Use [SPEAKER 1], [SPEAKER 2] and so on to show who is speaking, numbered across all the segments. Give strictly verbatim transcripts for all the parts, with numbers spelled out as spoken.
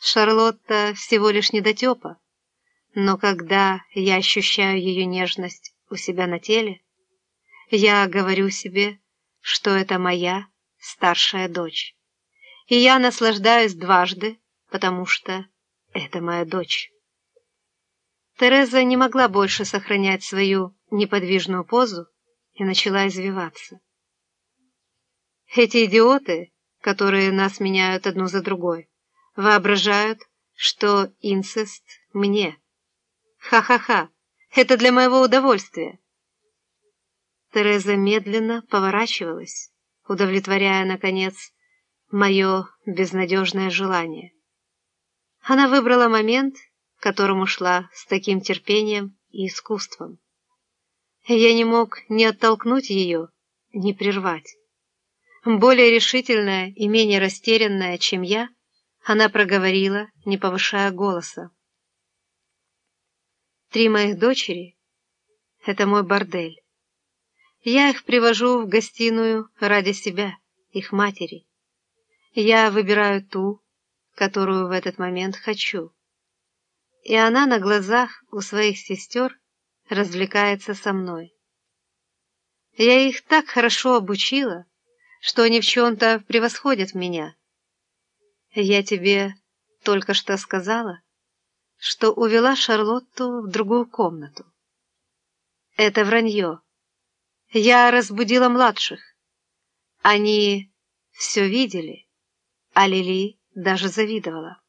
[SPEAKER 1] Шарлотта всего лишь недотепа, но когда я ощущаю ее нежность у себя на теле, я говорю себе, что это моя старшая дочь. И я наслаждаюсь дважды, потому что это моя дочь. Тереза не могла больше сохранять свою неподвижную позу и начала извиваться. Эти идиоты, которые нас меняют одну за другой, воображают, что инцест мне. Ха-ха-ха, это для моего удовольствия. Тереза медленно поворачивалась, удовлетворяя, наконец, мое безнадежное желание. Она выбрала момент, к которому шла с таким терпением и искусством. Я не мог ни оттолкнуть ее, ни прервать. Более решительная и менее растерянная, чем я, она проговорила, не повышая голоса. «Три моих дочери — это мой бордель. Я их привожу в гостиную ради себя, их матери. Я выбираю ту, которую в этот момент хочу. И она на глазах у своих сестер развлекается со мной. Я их так хорошо обучила, что они в чем-то превосходят меня. Я тебе только что сказала, что увела Шарлотту в другую комнату. Это вранье. Я разбудила младших. Они все видели, а Лили даже завидовала.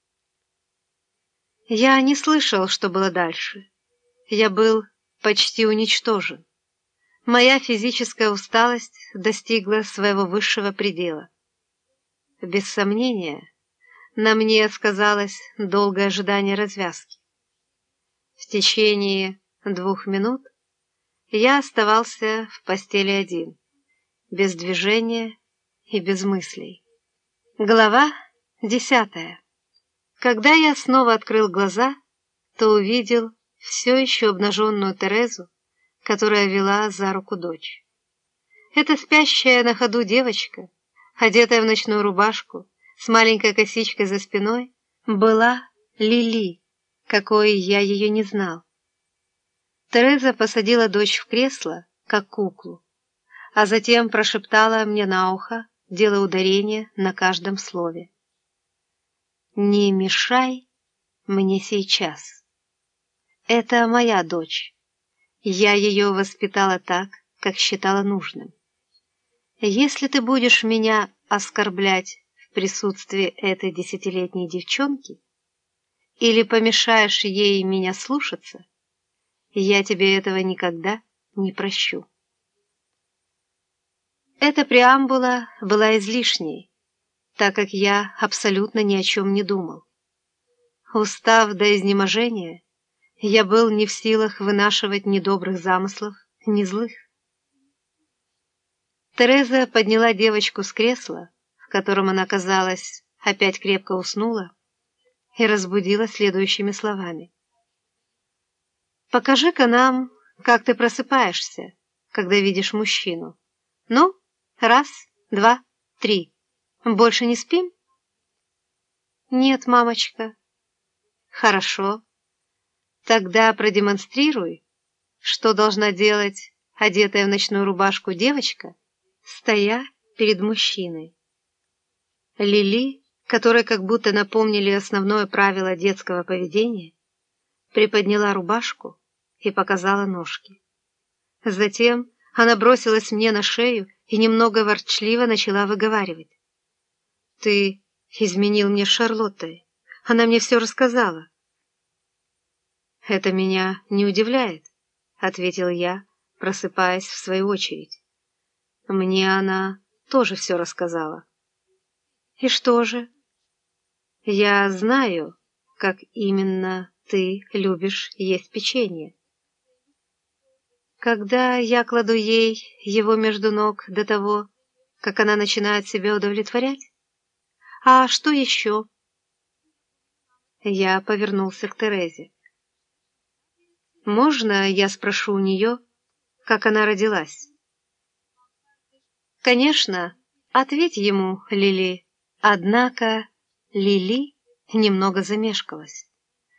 [SPEAKER 1] Я не слышал, что было дальше. Я был почти уничтожен. Моя физическая усталость достигла своего высшего предела. Без сомнения, на мне сказалось долгое ожидание развязки. В течение двух минут я оставался в постели один, без движения и без мыслей. Глава десятая. Когда я снова открыл глаза, то увидел все еще обнаженную Терезу, которая вела за руку дочь. Эта спящая на ходу девочка, одетая в ночную рубашку, с маленькой косичкой за спиной, была Лили, какой я ее не знал. Тереза посадила дочь в кресло, как куклу, а затем прошептала мне на ухо, делая ударение на каждом слове. «Не мешай мне сейчас. Это моя дочь. Я ее воспитала так, как считала нужным. Если ты будешь меня оскорблять в присутствии этой десятилетней девчонки или помешаешь ей меня слушаться, я тебе этого никогда не прощу». Эта преамбула была излишней, так как я абсолютно ни о чем не думал. Устав до изнеможения, я был не в силах вынашивать ни добрых замыслов, ни злых. Тереза подняла девочку с кресла, в котором она, казалось, опять крепко уснула, и разбудила следующими словами. «Покажи-ка нам, как ты просыпаешься, когда видишь мужчину. Ну, раз, два, три. Больше не спим?» «Нет, мамочка». «Хорошо. Тогда продемонстрируй, что должна делать одетая в ночную рубашку девочка, стоя перед мужчиной». Лили, которой как будто напомнили основное правило детского поведения, приподняла рубашку и показала ножки. Затем она бросилась мне на шею и немного ворчливо начала выговаривать. «Ты изменил мне с Шарлоттой. Она мне все рассказала». «Это меня не удивляет», — ответил я, просыпаясь в свою очередь. «Мне она тоже все рассказала». «И что же?» «Я знаю, как именно ты любишь есть печенье». Когда я кладу ей его между ног до того, как она начинает себя удовлетворять? А что еще?» Я повернулся к Терезе. «Можно я спрошу у нее, как она родилась?» «Конечно, ответь ему, Лили». Однако Лили немного замешкалась.